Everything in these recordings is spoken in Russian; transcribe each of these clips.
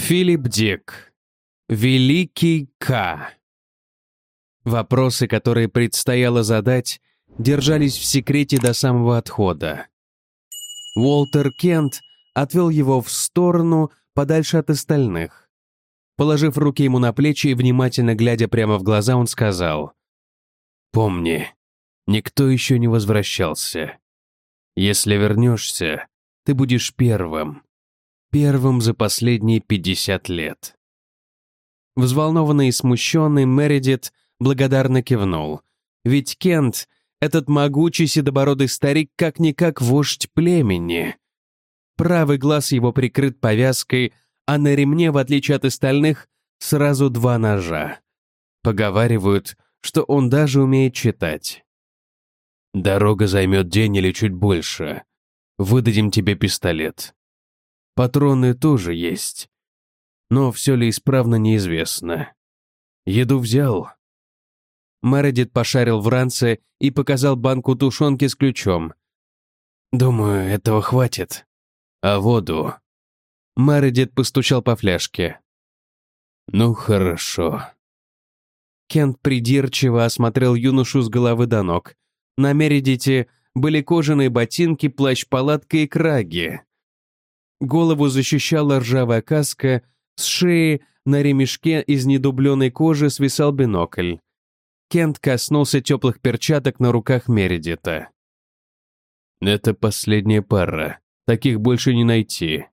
Филипп Дик. Великий К. Вопросы, которые предстояло задать, держались в секрете до самого отхода. Уолтер Кент отвел его в сторону, подальше от остальных. Положив руки ему на плечи и внимательно глядя прямо в глаза, он сказал: «Помни, никто еще не возвращался. Если вернешься, ты будешь первым за последние 50 лет». Взволнованный и смущенный Мередит благодарно кивнул. Ведь Кент, этот могучий седобородый старик, как-никак вождь племени. Правый глаз его прикрыт повязкой, а на ремне, в отличие от остальных, сразу 2 ножа. Поговаривают, что он даже умеет читать. «Дорога займет день или чуть больше. Выдадим тебе пистолет. Патроны тоже есть. Но все ли исправно, неизвестно. Еду взял?» Мередит пошарил в ранце и показал банку тушенки с ключом. «Думаю, этого хватит. А воду?» Мередит постучал по фляжке. «Ну, хорошо». Кент придирчиво осмотрел юношу с головы до ног. На Мередите были кожаные ботинки, плащ-палатка и краги. Голову защищала ржавая каска, с шеи на ремешке из недубленной кожи свисал бинокль. Кент коснулся теплых перчаток на руках Мередита. «Это последняя пара. Таких больше не найти.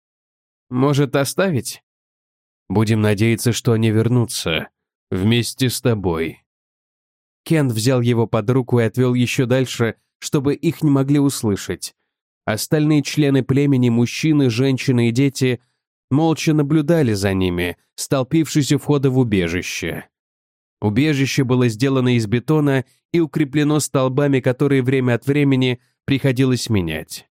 Может, оставить? Будем надеяться, что они вернутся. Вместе с тобой». Кент взял его под руку и отвел еще дальше, чтобы их не могли услышать. Остальные члены племени, мужчины, женщины и дети, молча наблюдали за ними, столпившись у входа в убежище. Убежище было сделано из бетона и укреплено столбами, которые время от времени приходилось менять.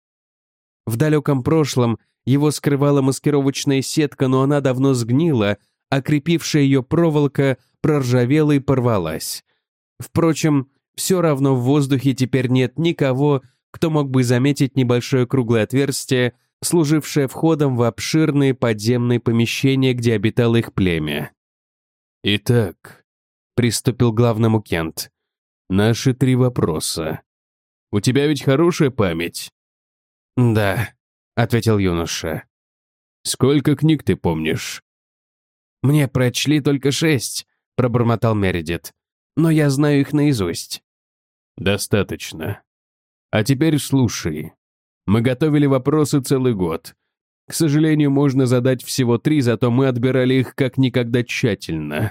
В далеком прошлом его скрывала маскировочная сетка, но она давно сгнила, а крепившая ее проволока проржавела и порвалась. Впрочем, все равно в воздухе теперь нет никого, кто мог бы заметить небольшое круглое отверстие, служившее входом в обширные подземные помещения, где обитало их племя. «Итак», — приступил к главному Кент, — «наши 3 вопроса. У тебя ведь хорошая память?» «Да», — ответил юноша. «Сколько книг ты помнишь?» «Мне прочли только 6», — пробормотал Мередит. «Но я знаю их наизусть». «Достаточно. А теперь слушай. Мы готовили вопросы целый год. К сожалению, можно задать всего 3, зато мы отбирали их как никогда тщательно».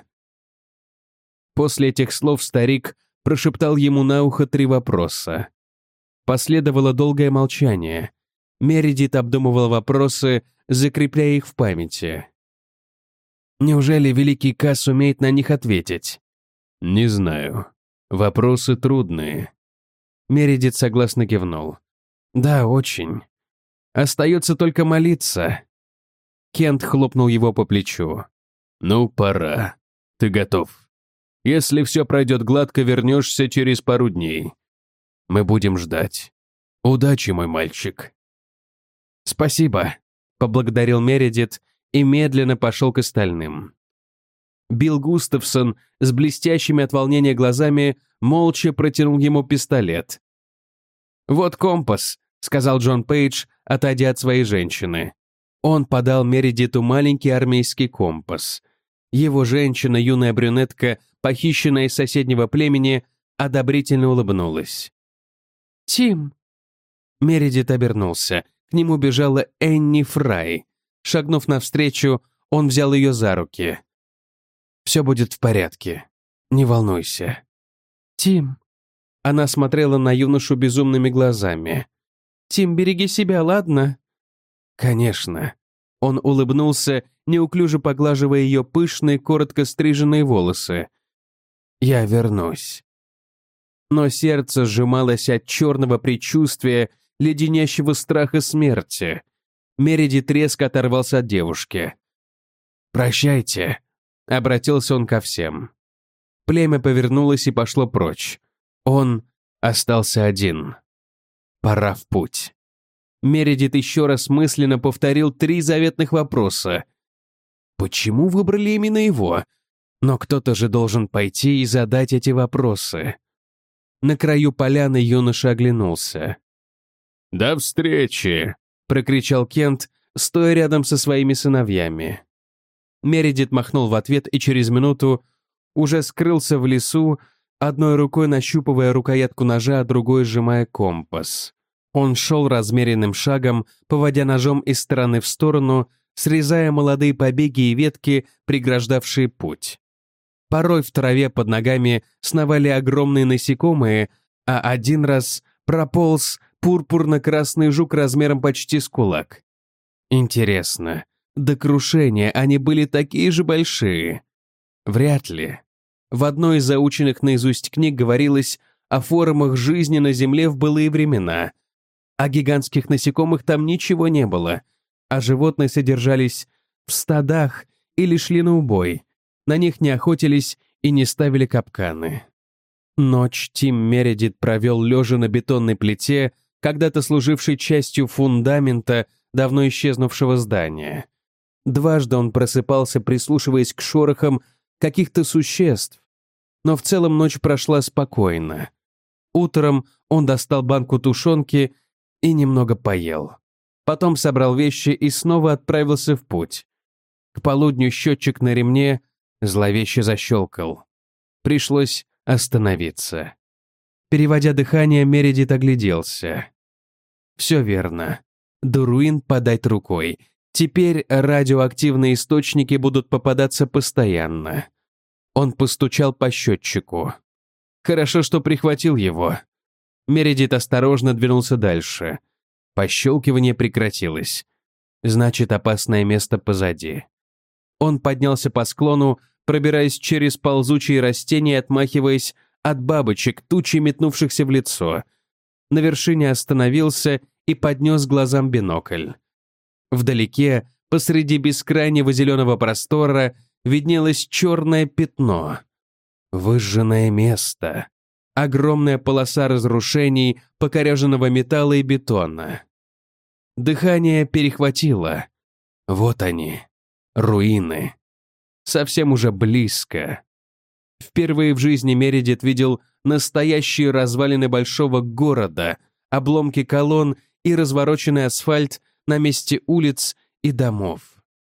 После этих слов старик прошептал ему на ухо 3 вопроса. Последовало долгое молчание. Мередит обдумывал вопросы, закрепляя их в памяти. «Неужели Великий К сумеет на них ответить?» «Не знаю. Вопросы трудные». Мередит согласно кивнул. «Да, очень. Остается только молиться». Кент хлопнул его по плечу. «Ну, пора. Ты готов. Если все пройдет гладко, вернешься через пару дней. Мы будем ждать. Удачи, мой мальчик». «Спасибо», — поблагодарил Мередит и медленно пошел к остальным. Билл Густавсон с блестящими от волнения глазами молча протянул ему пистолет. «Вот компас», — сказал Джон Пейдж, отойдя от своей женщины. Он подал Мередиту маленький армейский компас. Его женщина, юная брюнетка, похищенная из соседнего племени, одобрительно улыбнулась. «Тим!» Мередит обернулся. К нему бежала Энни Фрай. Шагнув навстречу, он взял ее за руки. «Все будет в порядке. Не волнуйся». «Тим!» Она смотрела на юношу безумными глазами. «Тим, береги себя, ладно?» «Конечно». Он улыбнулся, неуклюже поглаживая ее пышные, коротко стриженные волосы. «Я вернусь». Но сердце сжималось от черного предчувствия, леденящего страха смерти. Мередит резко оторвался от девушки. «Прощайте», — обратился он ко всем. Племя повернулось и пошло прочь. Он остался один. Пора в путь. Мередит еще раз мысленно повторил 3 заветных вопроса. Почему выбрали именно его? Но кто-то же должен пойти и задать эти вопросы. На краю поляны юноша оглянулся. «До встречи!» — прокричал Кент, стоя рядом со своими сыновьями. Мередит махнул в ответ и через минуту уже скрылся в лесу, одной рукой нащупывая рукоятку ножа, а другой сжимая компас. Он шел размеренным шагом, поводя ножом из стороны в сторону, срезая молодые побеги и ветки, преграждавшие путь. Порой в траве под ногами сновали огромные насекомые, а один раз прополз пурпурно-красный жук размером почти с кулак. Интересно, до крушения они были такие же большие? Вряд ли. В одной из заученных наизусть книг говорилось о формах жизни на Земле в былые времена. О гигантских насекомых там ничего не было, а животные содержались в стадах или шли на убой. На них не охотились и не ставили капканы. Ночь Тим Мередит провел лежа на бетонной плите, когда-то служившей частью фундамента давно исчезнувшего здания. Дважды он просыпался, прислушиваясь к шорохам каких-то существ, но в целом ночь прошла спокойно. Утром он достал банку тушенки и немного поел. Потом собрал вещи и снова отправился в путь. К полудню счетчик на ремне зловеще защелкал. Пришлось остановиться. Переводя дыхание, Мередит огляделся. Все верно. До руин подать рукой. Теперь радиоактивные источники будут попадаться постоянно. Он постучал по счетчику. Хорошо, что прихватил его. Мередит осторожно двинулся дальше. Пощелкивание прекратилось. Значит, опасное место позади. Он поднялся по склону, пробираясь через ползучие растения, отмахиваясь от бабочек, тучи метнувшихся в лицо. На вершине остановился и поднес глазам бинокль. Вдалеке, посреди бескрайнего зеленого простора, виднелось черное пятно. Выжженное место. Огромная полоса разрушений, покореженного металла и бетона. Дыхание перехватило. Вот они, руины. Совсем уже близко. Впервые в жизни Мередит видел настоящие развалины большого города, обломки колонн и развороченный асфальт на месте улиц и домов.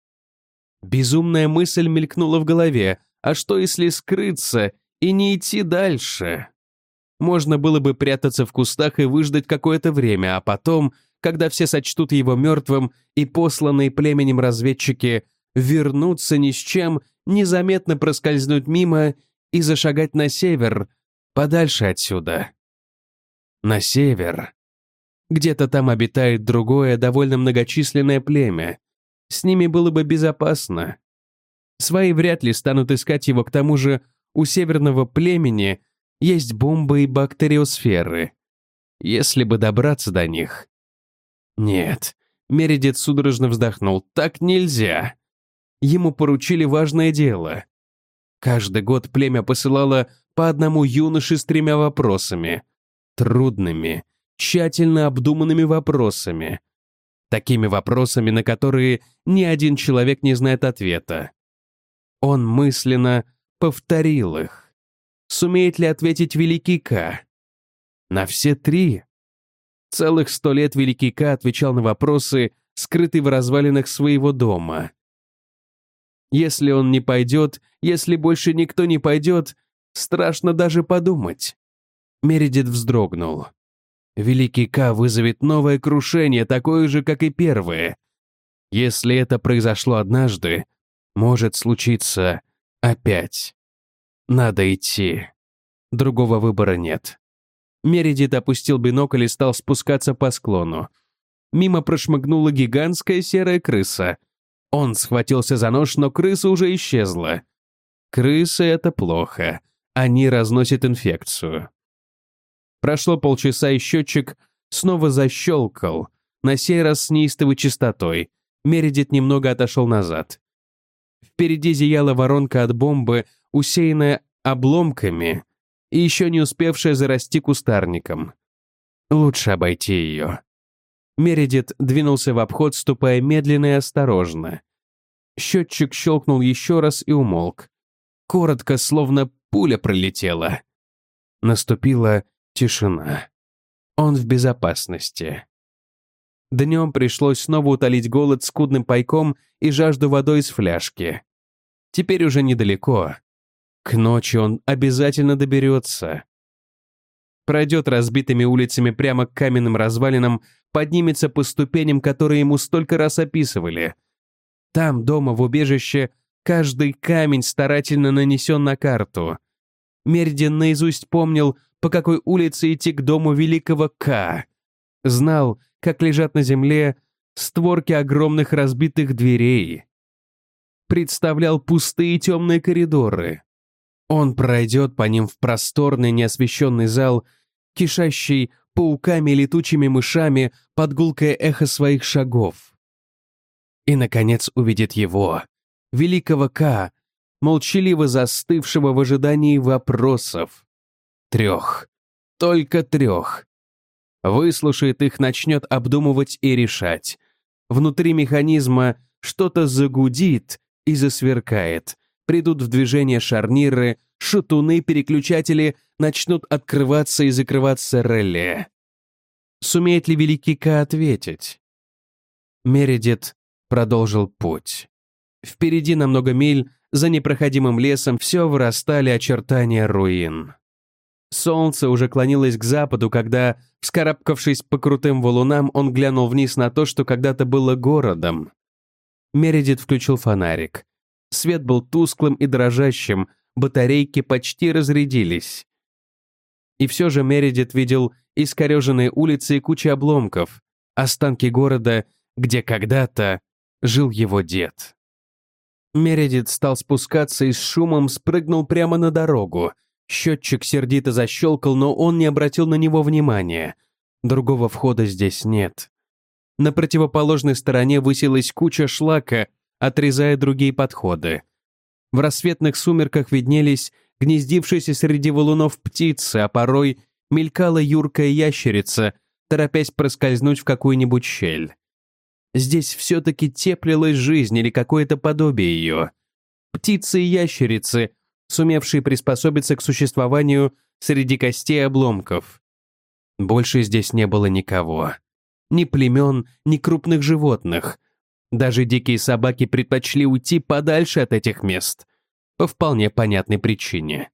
Безумная мысль мелькнула в голове, а что если скрыться и не идти дальше? Можно было бы прятаться в кустах и выждать какое-то время, а потом, когда все сочтут его мертвым и посланные племенем разведчики вернуться ни с чем, незаметно проскользнуть мимо и зашагать на север, подальше отсюда. На север. Где-то там обитает другое, довольно многочисленное племя. С ними было бы безопасно. Свои вряд ли станут искать его, к тому же у северного племени есть бомбы и бактериосферы. Если бы добраться до них... Нет, Мередит судорожно вздохнул. Так нельзя. Ему поручили важное дело. Каждый год племя посылало по одному юноше с 3 вопросами. Трудными, тщательно обдуманными вопросами. Такими вопросами, на которые ни один человек не знает ответа. Он мысленно повторил их. Сумеет ли ответить Великий К? На все 3? Целых 100 лет Великий К отвечал на вопросы, скрытые в развалинах своего дома. Если он не пойдет, если больше никто не пойдет, страшно даже подумать. Мередит вздрогнул. Великий К вызовет новое крушение, такое же, как и первое. Если это произошло однажды, может случиться опять. Надо идти. Другого выбора нет. Мередит опустил бинокль и стал спускаться по склону. Мимо прошмыгнула гигантская серая крыса. Он схватился за нож, но крыса уже исчезла. Крысы — это плохо. Они разносят инфекцию. Прошло полчаса, и счетчик снова защелкал, на сей раз с неистовой частотой. Мередит немного отошел назад. Впереди зияла воронка от бомбы, усеянная обломками и еще не успевшая зарасти кустарником. Лучше обойти ее. Мередит двинулся в обход, ступая медленно и осторожно. Счетчик щелкнул еще раз и умолк. Коротко, словно пуля пролетела. Наступила тишина. Он в безопасности. Днем пришлось снова утолить голод скудным пайком и жажду водой из фляжки. Теперь уже недалеко. К ночи он обязательно доберется. Пройдет разбитыми улицами прямо к каменным развалинам, поднимется по ступеням, которые ему столько раз описывали. Там, дома, в убежище, каждый камень старательно нанесен на карту. Мередит наизусть помнил, по какой улице идти к дому великого К. Знал, как лежат на земле створки огромных разбитых дверей. Представлял пустые темные коридоры. Он пройдет по ним в просторный неосвещенный зал, кишащий пауками и летучими мышами под гулкое эхо своих шагов. И, наконец, увидит его, великого К, молчаливо застывшего в ожидании вопросов. 3. Только 3. Выслушает их, начнет обдумывать и решать. Внутри механизма что-то загудит и засверкает. Придут в движение шарниры, шатуны, переключатели, начнут открываться и закрываться реле. Сумеет ли великий К ответить? Мередит продолжил путь. Впереди на много миль, за непроходимым лесом, все вырастали очертания руин. Солнце уже клонилось к западу, когда, вскарабкавшись по крутым валунам, он глянул вниз на то, что когда-то было городом. Мередит включил фонарик. Свет был тусклым и дрожащим, батарейки почти разрядились. И все же Мередит видел искореженные улицы и кучу обломков, останки города, где когда-то жил его дед. Мередит стал спускаться и с шумом спрыгнул прямо на дорогу. Счетчик сердито защелкал, но он не обратил на него внимания. Другого входа здесь нет. На противоположной стороне высилась куча шлака, отрезая другие подходы. В рассветных сумерках виднелись гнездившиеся среди валунов птицы, а порой мелькала юркая ящерица, торопясь проскользнуть в какую-нибудь щель. Здесь все-таки теплилась жизнь или какое-то подобие ее. Птицы и ящерицы, сумевшие приспособиться к существованию среди костей и обломков. Больше здесь не было никого. Ни племен, ни крупных животных. Даже дикие собаки предпочли уйти подальше от этих мест. По вполне понятной причине.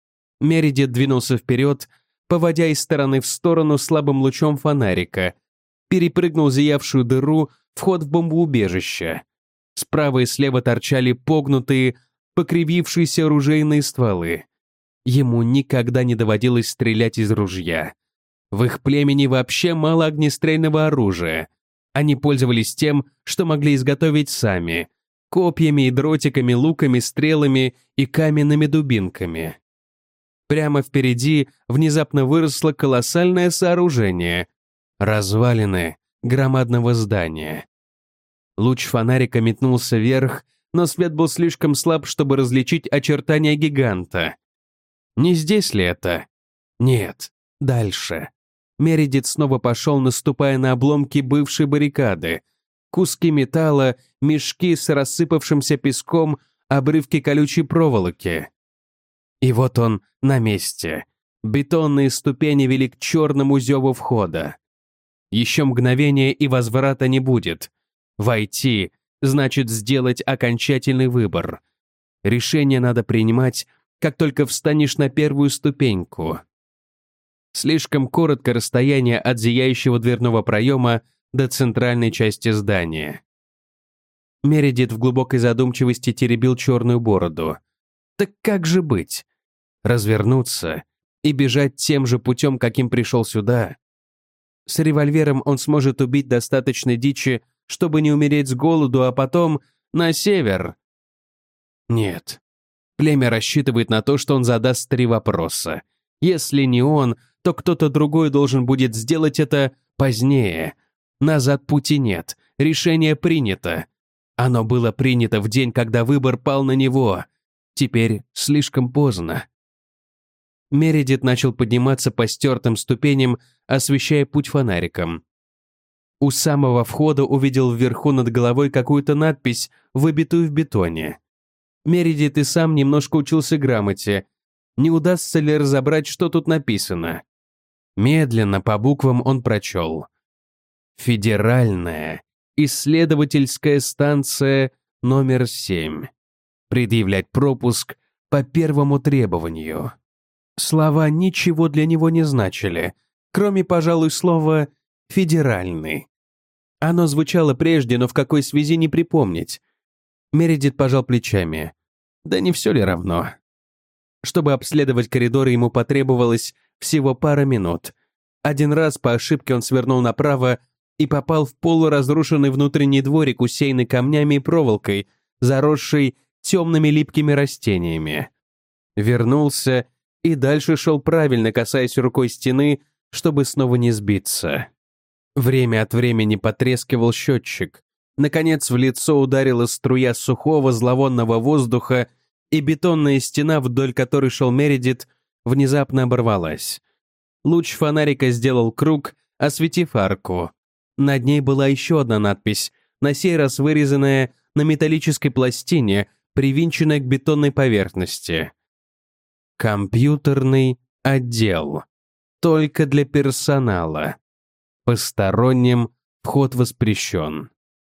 Мередит двинулся вперед, поводя из стороны в сторону слабым лучом фонарика, перепрыгнул зиявшую дыру, вход в бомбоубежище. Справа и слева торчали погнутые, покривившиеся оружейные стволы. Ему никогда не доводилось стрелять из ружья. В их племени вообще мало огнестрельного оружия. Они пользовались тем, что могли изготовить сами: копьями и дротиками, луками, стрелами и каменными дубинками. Прямо впереди внезапно выросло колоссальное сооружение — развалины громадного здания. Луч фонарика метнулся вверх, но свет был слишком слаб, чтобы различить очертания гиганта. Не здесь ли это? Нет, дальше. Мередит снова пошел, наступая на обломки бывшей баррикады. Куски металла, мешки с рассыпавшимся песком, обрывки колючей проволоки. И вот он на месте. Бетонные ступени вели к черному зеву входа. Еще мгновение, и возврата не будет. Войти значит сделать окончательный выбор. Решение надо принимать, как только встанешь на первую ступеньку. Слишком коротко расстояние от зияющего дверного проема до центральной части здания. Мередит в глубокой задумчивости теребил черную бороду. Так как же быть? Развернуться и бежать тем же путем, каким пришел сюда? С револьвером он сможет убить достаточно дичи, чтобы не умереть с голоду, а потом на север. Нет. Племя рассчитывает на то, что он задаст 3 вопроса. Если не он, то кто-то другой должен будет сделать это позднее. Назад пути нет, решение принято. Оно было принято в день, когда выбор пал на него. Теперь слишком поздно. Мередит начал подниматься по стертым ступеням, освещая путь фонариком. У самого входа увидел вверху над головой какую-то надпись, выбитую в бетоне. Мередит и сам немножко учился грамоте. Не удастся ли разобрать, что тут написано? Медленно по буквам он прочел. «Федеральная исследовательская станция номер 7. Предъявлять пропуск по первому требованию». Слова ничего для него не значили, кроме, пожалуй, слова «федеральный». Оно звучало прежде, но в какой связи не припомнить. Мередит пожал плечами. Да не все ли равно? Чтобы обследовать коридоры, ему потребовалось всего пара минут. Один раз по ошибке он свернул направо и попал в полуразрушенный внутренний дворик, усеянный камнями и проволокой, заросший темными липкими растениями. Вернулся и дальше шел правильно, касаясь рукой стены, чтобы снова не сбиться. Время от времени потрескивал счетчик. Наконец в лицо ударила струя сухого зловонного воздуха, и бетонная стена, вдоль которой шел Мередит, внезапно оборвалась. Луч фонарика сделал круг, осветив арку. Над ней была еще одна надпись, на сей раз вырезанная на металлической пластине, привинченная к бетонной поверхности. «Компьютерный отдел. Только для персонала. Посторонним вход воспрещен».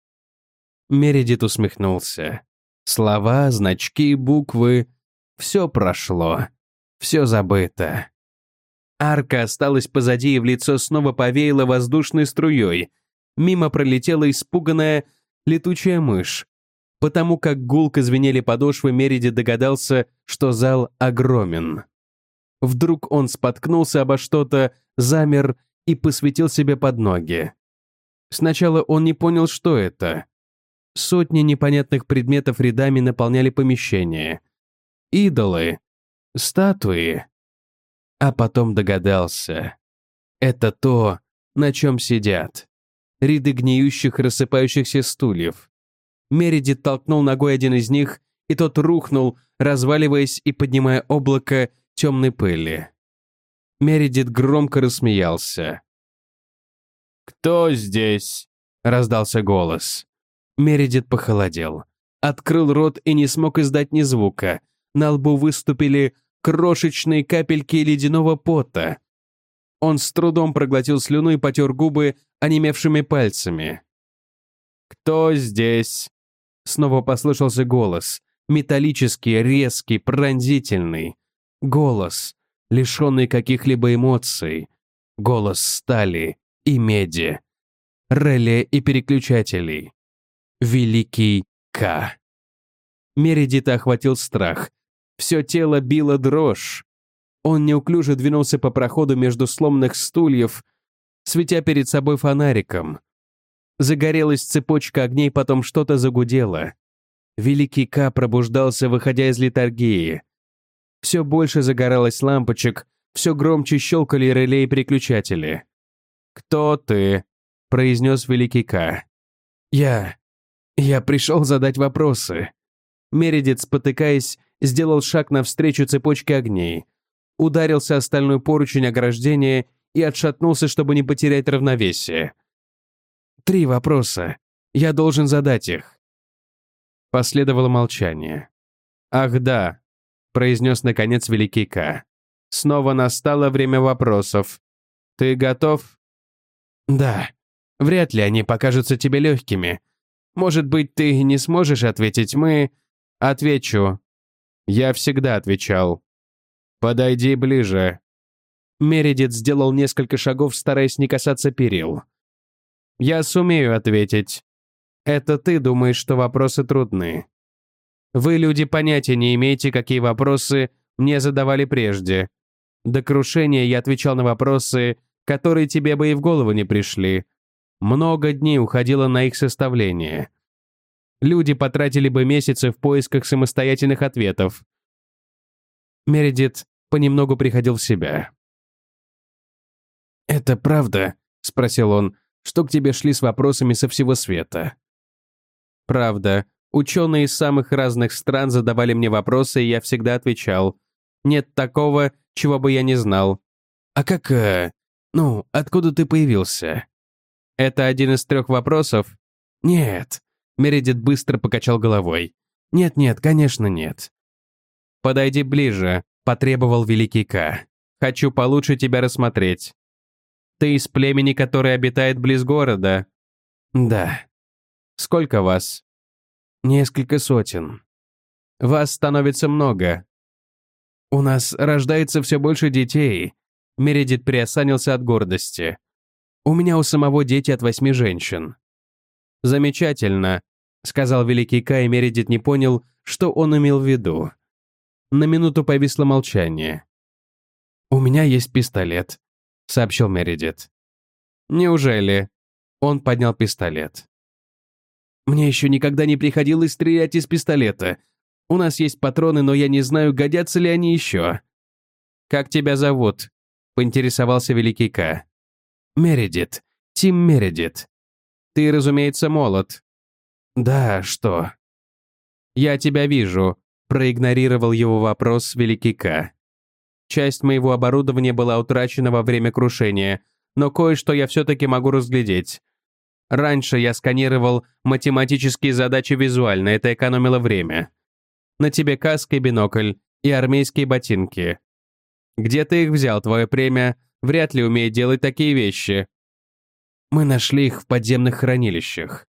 Мередит усмехнулся. Слова, значки, буквы — все прошло, все забыто. Арка осталась позади, и в лицо снова повеяло воздушной струей. Мимо пролетела испуганная летучая мышь. Потому как гулко звенели подошвы, Мередит догадался, что зал огромен. Вдруг он споткнулся обо что-то, замер и посветил себе под ноги. Сначала он не понял, что это. Сотни непонятных предметов рядами наполняли помещение. Идолы, статуи. А потом догадался. Это то, на чем сидят. Ряды гниющих, рассыпающихся стульев. Мередит толкнул ногой один из них, и тот рухнул, разваливаясь и поднимая облако темной пыли. Мередит громко рассмеялся. «Кто здесь?» — раздался голос. Мередит похолодел. Открыл рот и не смог издать ни звука. На лбу выступили крошечные капельки ледяного пота. Он с трудом проглотил слюну и потер губы онемевшими пальцами. «Кто здесь?» Снова послышался голос. Металлический, резкий, пронзительный. Голос, лишенный каких-либо эмоций. Голос стали и меди. Реле и переключателей. Великий К. Мередита охватил страх. Все тело било дрожь. Он неуклюже двинулся по проходу между сломанных стульев, светя перед собой фонариком. Загорелась цепочка огней, потом что-то загудело. Великий К пробуждался, выходя из летаргии. Все больше загоралось лампочек, все громче щелкали реле и переключатели. «Кто ты?» — произнес Великий К. Я пришел задать вопросы». Мередит, спотыкаясь, сделал шаг навстречу цепочке огней. Ударился о стальной поручень ограждения и отшатнулся, чтобы не потерять равновесие. 3 вопроса. Я должен задать их. Последовало молчание. «Ах да», — произнес наконец Великий К. «Снова настало время вопросов. Ты готов?» «Да. Вряд ли они покажутся тебе легкими. Может быть, ты не сможешь ответить, Отвечу. Я всегда отвечал. Подойди ближе». Мередит сделал несколько шагов, стараясь не касаться перил. «Я сумею ответить. Это ты думаешь, что вопросы трудны. Вы, люди, понятия не имеете, какие вопросы мне задавали прежде. До крушения я отвечал на вопросы, которые тебе бы и в голову не пришли. Много дней уходило на их составление. Люди потратили бы месяцы в поисках самостоятельных ответов». Мередит понемногу приходил в себя. «Это правда?» — спросил он, что к тебе шли с вопросами со всего света. «Правда. Ученые из самых разных стран задавали мне вопросы, и я всегда отвечал. Нет такого, чего бы я не знал. А как, откуда ты появился?» Это один из 3 вопросов? Нет. Мередит быстро покачал головой. Нет, конечно, нет. Подойди ближе, потребовал Великий К. Хочу получше тебя рассмотреть. Ты из племени, которое обитает близ города? Да. Сколько вас? Несколько сотен. Вас становится много. У нас рождается все больше детей. Мередит приосанился от гордости. У меня у самого дети от 8 женщин. Замечательно, сказал Великий К, и Мередит не понял, что он имел в виду. На минуту повисло молчание. «У меня есть пистолет», — сообщил Мередит. «Неужели?» Он поднял пистолет. «Мне еще никогда не приходилось стрелять из пистолета. У нас есть патроны, но я не знаю, годятся ли они еще». «Как тебя зовут?» — поинтересовался Великий К. «Мередит. Тим Мередит. Ты, разумеется, молод». «Да, что?» «Я тебя вижу», — проигнорировал его вопрос Великий К. «Часть моего оборудования была утрачена во время крушения, но кое-что я все-таки могу разглядеть. Раньше я сканировал математические задачи визуально, это экономило время. На тебе каска и бинокль, и армейские ботинки. Где ты их взял, твое племя вряд ли умеет делать такие вещи. Мы нашли их в подземных хранилищах.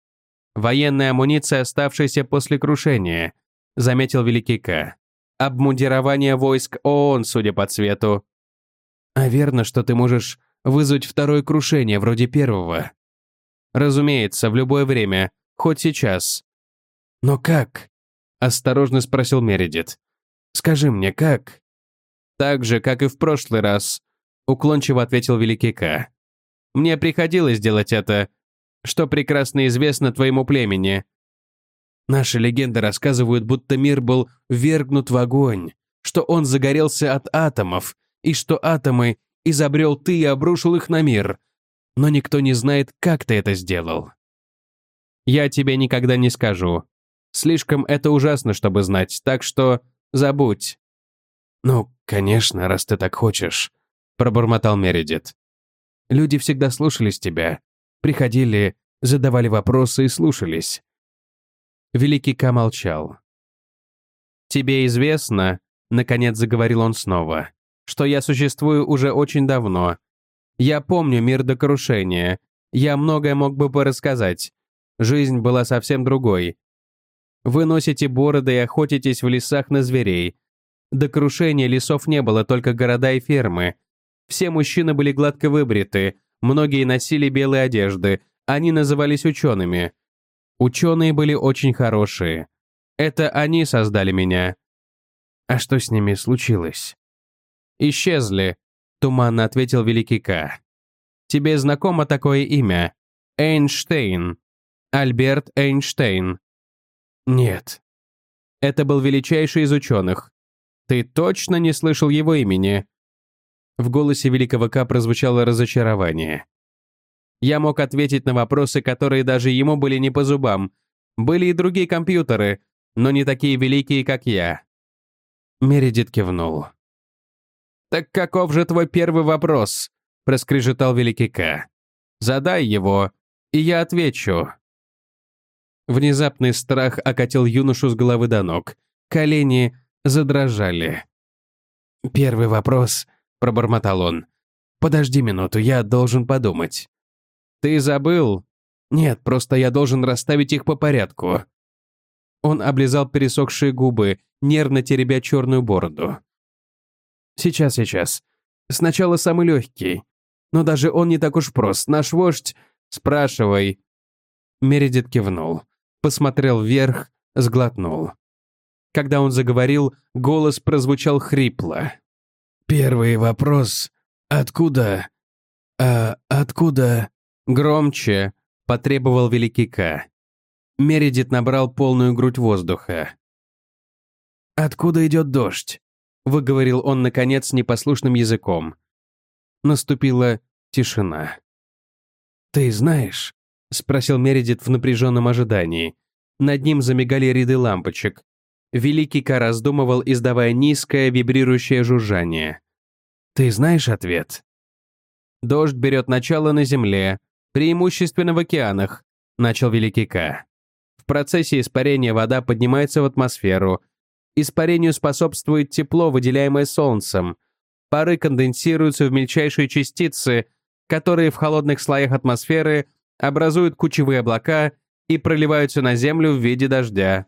Военная амуниция, оставшаяся после крушения, заметил Великий К. Обмундирование войск ООН, судя по цвету. А верно, что ты можешь вызвать второе крушение, вроде первого? Разумеется, в любое время, хоть сейчас. Но как? Осторожно спросил Мередит. Скажи мне, как? Так же, как и в прошлый раз, уклончиво ответил Великий К. Мне приходилось делать это, что прекрасно известно твоему племени. Наши легенды рассказывают, будто мир был ввергнут в огонь, что он загорелся от атомов, и что атомы изобрел ты и обрушил их на мир. Но никто не знает, как ты это сделал. Я тебе никогда не скажу. Слишком это ужасно, чтобы знать, так что забудь. Ну, конечно, раз ты так хочешь, пробормотал Мередит. Люди всегда слушались тебя, приходили, задавали вопросы и слушались. Великий К молчал. «Тебе известно, — наконец заговорил он снова, — что я существую уже очень давно. Я помню мир до крушения. Я многое мог бы порассказать. Жизнь была совсем другой. Вы носите бороды и охотитесь в лесах на зверей. До крушения лесов не было, только города и фермы. Все мужчины были гладко выбриты, многие носили белые одежды, они назывались учеными. Ученые были очень хорошие. Это они создали меня. А что с ними случилось? Исчезли, туманно ответил Великий К. Тебе знакомо такое имя? Эйнштейн. Альберт Эйнштейн. Нет. Это был величайший из ученых. Ты точно не слышал его имени? В голосе Великого К прозвучало разочарование. Я мог ответить на вопросы, которые даже ему были не по зубам. Были и другие компьютеры, но не такие великие, как я. Мередит кивнул. «Так каков же твой первый вопрос?» — проскрежетал Великий К. «Задай его, и я отвечу». Внезапный страх окатил юношу с головы до ног. Колени задрожали. «Первый вопрос», — пробормотал он. «Подожди минуту, я должен подумать». «Ты забыл?» «Нет, просто я должен расставить их по порядку». Он облизал пересохшие губы, нервно теребя черную бороду. Сейчас. Сначала самый легкий. Но даже он не так уж прост. Наш вождь... Спрашивай». Мередит кивнул. Посмотрел вверх, сглотнул. Когда он заговорил, голос прозвучал хрипло. «Первый вопрос. Откуда? Откуда?» «Громче», — потребовал Великий К. Мередит набрал полную грудь воздуха. «Откуда идет дождь?» — выговорил он, наконец, непослушным языком. Наступила тишина. «Ты знаешь?» — спросил Мередит в напряженном ожидании. Над ним замигали ряды лампочек. Великий К раздумывал, издавая низкое вибрирующее жужжание. «Ты знаешь ответ?» «Дождь берет начало на земле», Преимущественно в океанах, начал Великий К. В процессе испарения вода поднимается в атмосферу. Испарению способствует тепло, выделяемое Солнцем. Пары конденсируются в мельчайшие частицы, которые в холодных слоях атмосферы образуют кучевые облака и проливаются на Землю в виде дождя.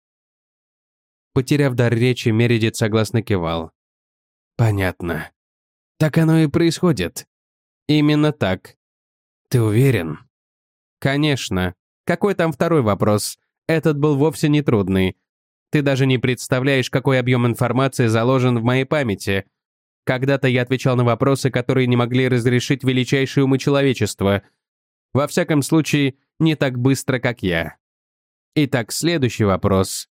Потеряв дар речи, Мередит согласно кивал. Понятно. Так оно и происходит. Именно так. Ты уверен? Конечно. Какой там второй вопрос? Этот был вовсе не трудный. Ты даже не представляешь, какой объем информации заложен в моей памяти. Когда-то я отвечал на вопросы, которые не могли разрешить величайшие умы человечества. Во всяком случае, не так быстро, как я. Итак, следующий вопрос.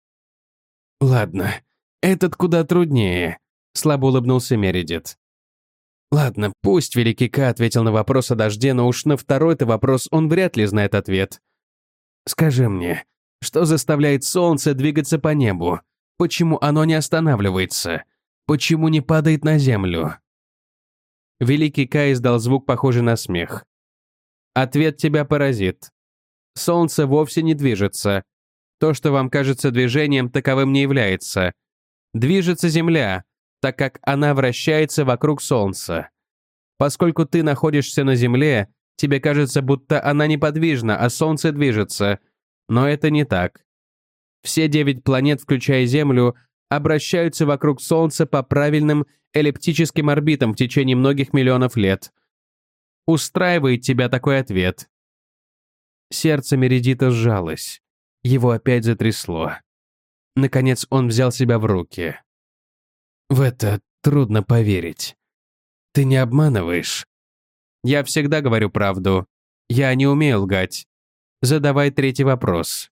Ладно, этот куда труднее, слабо улыбнулся Мередит. Ладно, пусть Великий К ответил на вопрос о дожде, но уж на второй-то вопрос он вряд ли знает ответ. Скажи мне, что заставляет Солнце двигаться по небу? Почему оно не останавливается? Почему не падает на Землю? Великий К издал звук, похожий на смех. Ответ тебя поразит. Солнце вовсе не движется. То, что вам кажется движением, таковым не является. Движется Земля, так как она вращается вокруг Солнца. Поскольку ты находишься на Земле, тебе кажется, будто она неподвижна, а Солнце движется. Но это не так. Все 9 планет, включая Землю, обращаются вокруг Солнца по правильным эллиптическим орбитам в течение многих миллионов лет. Устраивает тебя такой ответ? Сердце Мередита сжалось. Его опять затрясло. Наконец он взял себя в руки. В это трудно поверить. Ты не обманываешь? Я всегда говорю правду. Я не умею лгать. Задавай третий вопрос.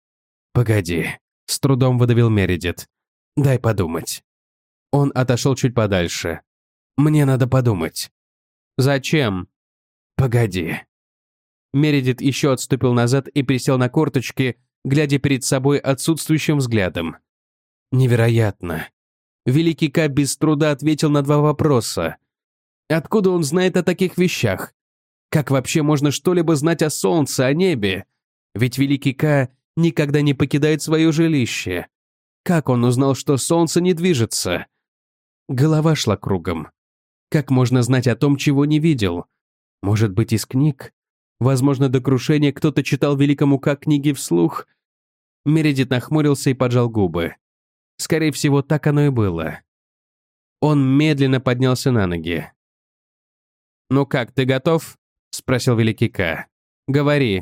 Погоди, с трудом выдавил Мередит. Дай подумать. Он отошел чуть подальше. Мне надо подумать. Зачем? Погоди. Мередит еще отступил назад и присел на корточки, глядя перед собой отсутствующим взглядом. Невероятно. Великий К без труда ответил на 2 вопроса. Откуда он знает о таких вещах? Как вообще можно что-либо знать о Солнце, о небе? Ведь Великий К никогда не покидает свое жилище. Как он узнал, что Солнце не движется? Голова шла кругом. Как можно знать о том, чего не видел? Может быть, из книг? Возможно, до крушения кто-то читал Великому К книги вслух? Мередит нахмурился и поджал губы. Скорее всего, так оно и было. Он медленно поднялся на ноги. «Ну как, ты готов?» — спросил Великий К. «Говори».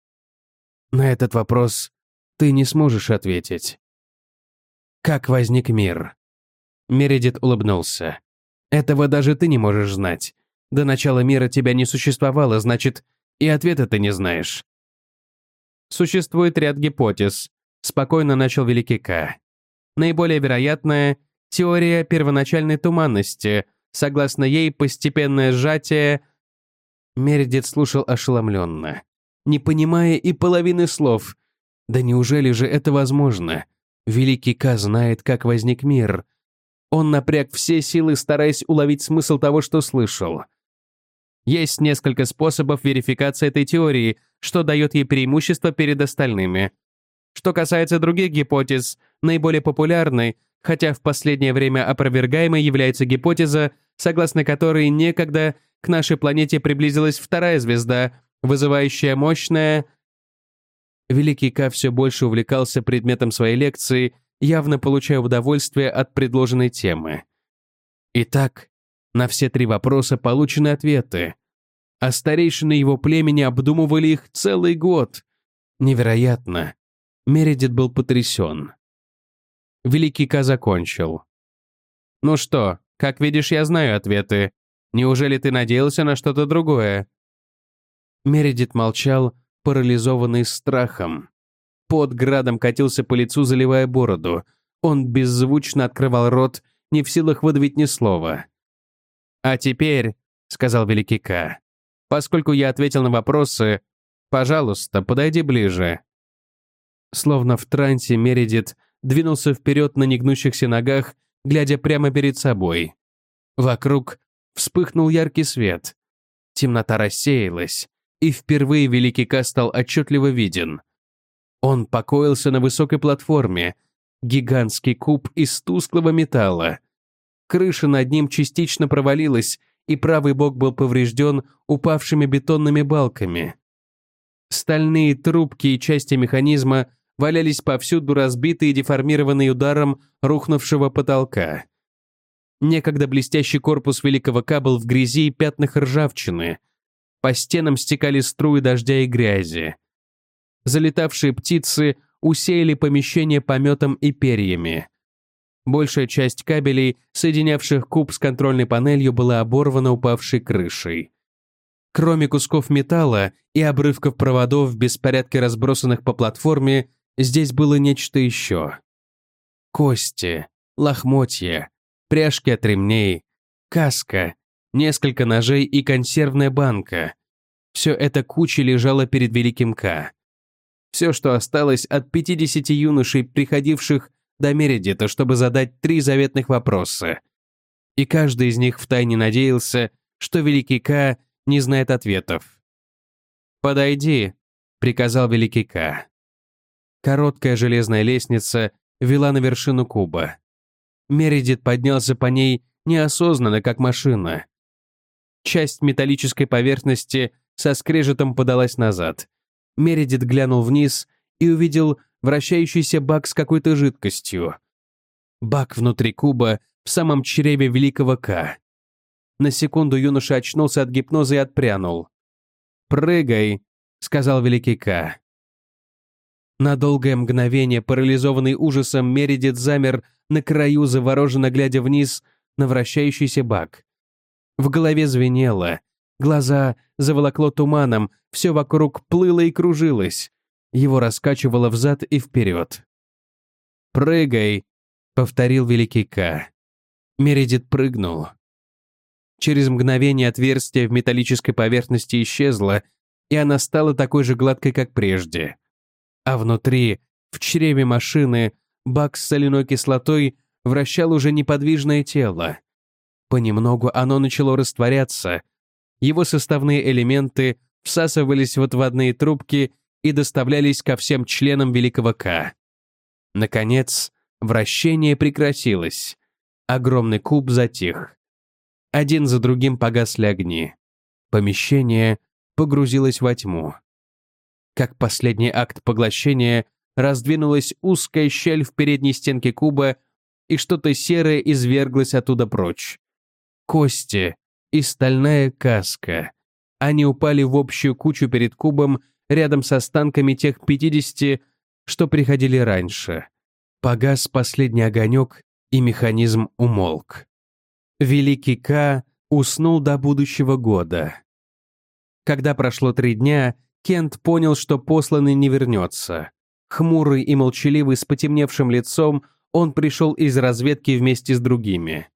На этот вопрос ты не сможешь ответить. Как возник мир? Мередит улыбнулся. Этого даже ты не можешь знать. До начала мира тебя не существовало, значит, и ответа ты не знаешь. Существует ряд гипотез, спокойно начал Великий К. Наиболее вероятная — теория первоначальной туманности. Согласно ей, постепенное сжатие... Мередит слушал ошеломленно, не понимая и половины слов. Да неужели же это возможно? Великий К знает, как возник мир. Он напряг все силы, стараясь уловить смысл того, что слышал. Есть несколько способов верификации этой теории, что дает ей преимущество перед остальными. Что касается других гипотез, наиболее популярной, хотя в последнее время опровергаемой является гипотеза, согласно которой некогда к нашей планете приблизилась вторая звезда, вызывающая мощное... Великий К все больше увлекался предметом своей лекции, явно получая удовольствие от предложенной темы. Итак, на все 3 вопроса получены ответы. А старейшины его племени обдумывали их целый год. Невероятно. Мередит был потрясен. Великий К закончил. «Ну что, как видишь, я знаю ответы. Неужели ты надеялся на что-то другое?» Мередит молчал, парализованный страхом. Пот градом катился по лицу, заливая бороду. Он беззвучно открывал рот, не в силах выдавить ни слова. «А теперь», — сказал Великий К, — «поскольку я ответил на вопросы, пожалуйста, подойди ближе». Словно в трансе Мередит двинулся вперед на негнущихся ногах, глядя прямо перед собой. Вокруг вспыхнул яркий свет. Темнота рассеялась, и впервые Великий К стал отчетливо виден. Он покоился на высокой платформе, гигантский куб из тусклого металла. Крыша над ним частично провалилась, и правый бок был поврежден упавшими бетонными балками. Стальные трубки и части механизма валялись повсюду, разбитые и деформированные ударом рухнувшего потолка. Некогда блестящий корпус Великого К был в грязи и пятнах ржавчины. По стенам стекали струи дождя и грязи. Залетавшие птицы усеяли помещение пометом и перьями. Большая часть кабелей, соединявших куб с контрольной панелью, была оборвана упавшей крышей. Кроме кусков металла и обрывков проводов в беспорядке разбросанных по платформе, здесь было нечто еще. Кости, лохмотья, пряжки от ремней, каска, несколько ножей и консервная банка. Все это кучей лежало перед Великим К. Все, что осталось от 50 юношей, приходивших до Мередита, чтобы задать 3 заветных вопроса. И каждый из них втайне надеялся, что Великий К не знает ответов. «Подойди», — приказал Великий К. Короткая железная лестница вела на вершину куба. Мередит поднялся по ней неосознанно, как машина. Часть металлической поверхности со скрежетом подалась назад. Мередит глянул вниз и увидел вращающийся бак с какой-то жидкостью. Бак внутри куба в самом чреве Великого К. На секунду юноша очнулся от гипноза и отпрянул. «Прыгай», — сказал Великий К. На долгое мгновение, парализованный ужасом, Мередит замер на краю, завороженно глядя вниз на вращающийся бак. В голове звенело, глаза заволокло туманом, все вокруг плыло и кружилось. Его раскачивало взад и вперед. «Прыгай», — повторил Великий К. Мередит прыгнул. Через мгновение отверстие в металлической поверхности исчезло, и она стала такой же гладкой, как прежде. А внутри, в чреве машины, бак с соляной кислотой вращал уже неподвижное тело. Понемногу оно начало растворяться. Его составные элементы всасывались в отводные трубки и доставлялись ко всем членам Великого К. Наконец, вращение прекратилось. Огромный куб затих. Один за другим погасли огни. Помещение погрузилось во тьму. Как последний акт поглощения, раздвинулась узкая щель в передней стенке куба, и что-то серое изверглось оттуда прочь. Кости и стальная каска. Они упали в общую кучу перед кубом, рядом с останками тех 50, что приходили раньше. Погас последний огонек, и механизм умолк. Великий К уснул до будущего года. Когда прошло 3 дня, Кент понял, что посланный не вернется. Хмурый и молчаливый, с потемневшим лицом, он пришел из разведки вместе с другими.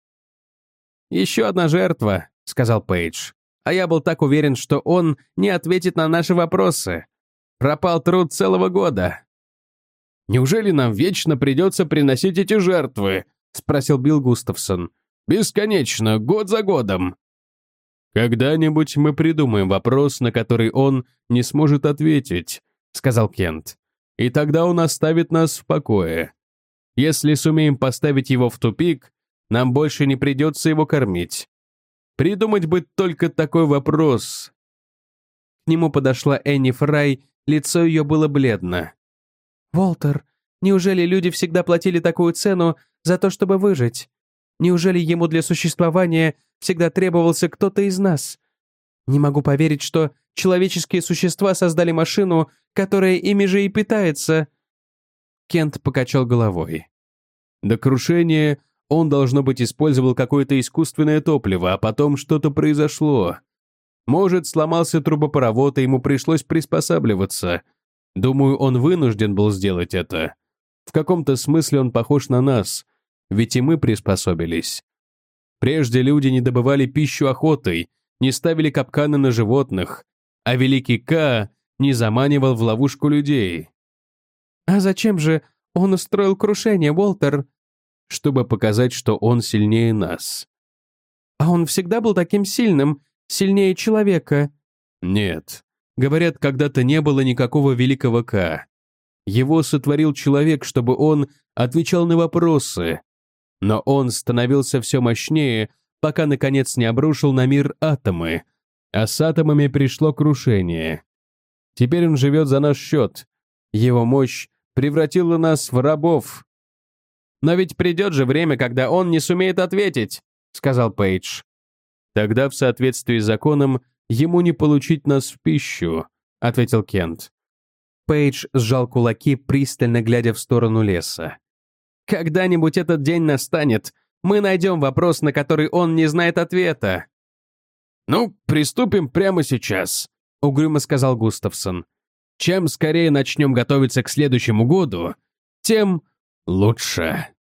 «Еще одна жертва», — сказал Пейдж. «А я был так уверен, что он не ответит на наши вопросы. Пропал труд целого года». «Неужели нам вечно придется приносить эти жертвы?» — спросил Билл Густавсон. «Бесконечно, год за годом». «Когда-нибудь мы придумаем вопрос, на который он не сможет ответить», — сказал Кент. «И тогда он оставит нас в покое. Если сумеем поставить его в тупик, нам больше не придется его кормить. Придумать бы только такой вопрос». К нему подошла Энни Фрай, лицо ее было бледно. «Уолтер, неужели люди всегда платили такую цену за то, чтобы выжить? Неужели ему для существования всегда требовался кто-то из нас? Не могу поверить, что человеческие существа создали машину, которая ими же и питается». Кент покачал головой. «До крушения он, должно быть, использовал какое-то искусственное топливо, а потом что-то произошло. Может, сломался трубопровод, и ему пришлось приспосабливаться. Думаю, он вынужден был сделать это. В каком-то смысле он похож на нас, ведь и мы приспособились. Прежде люди не добывали пищу охотой, не ставили капканы на животных, а Великий К не заманивал в ловушку людей». «А зачем же он устроил крушение, Уолтер?» «Чтобы показать, что он сильнее нас». «А он всегда был таким сильным, сильнее человека?» «Нет. Говорят, когда-то не было никакого великого К. Его сотворил человек, чтобы он отвечал на вопросы. Но он становился все мощнее, пока, наконец, не обрушил на мир атомы. А с атомами пришло крушение. Теперь он живет за наш счет. Его мощь превратила нас в рабов. «Но ведь придет же время, когда он не сумеет ответить», — сказал Пейдж. «Тогда, в соответствии с законом, ему не получить нас в пищу», — ответил Кент. Пейдж сжал кулаки, пристально глядя в сторону леса. «Когда-нибудь этот день настанет. Мы найдем вопрос, на который он не знает ответа». «Ну, приступим прямо сейчас», — угрюмо сказал Густавсон. «Чем скорее начнем готовиться к следующему году, тем лучше».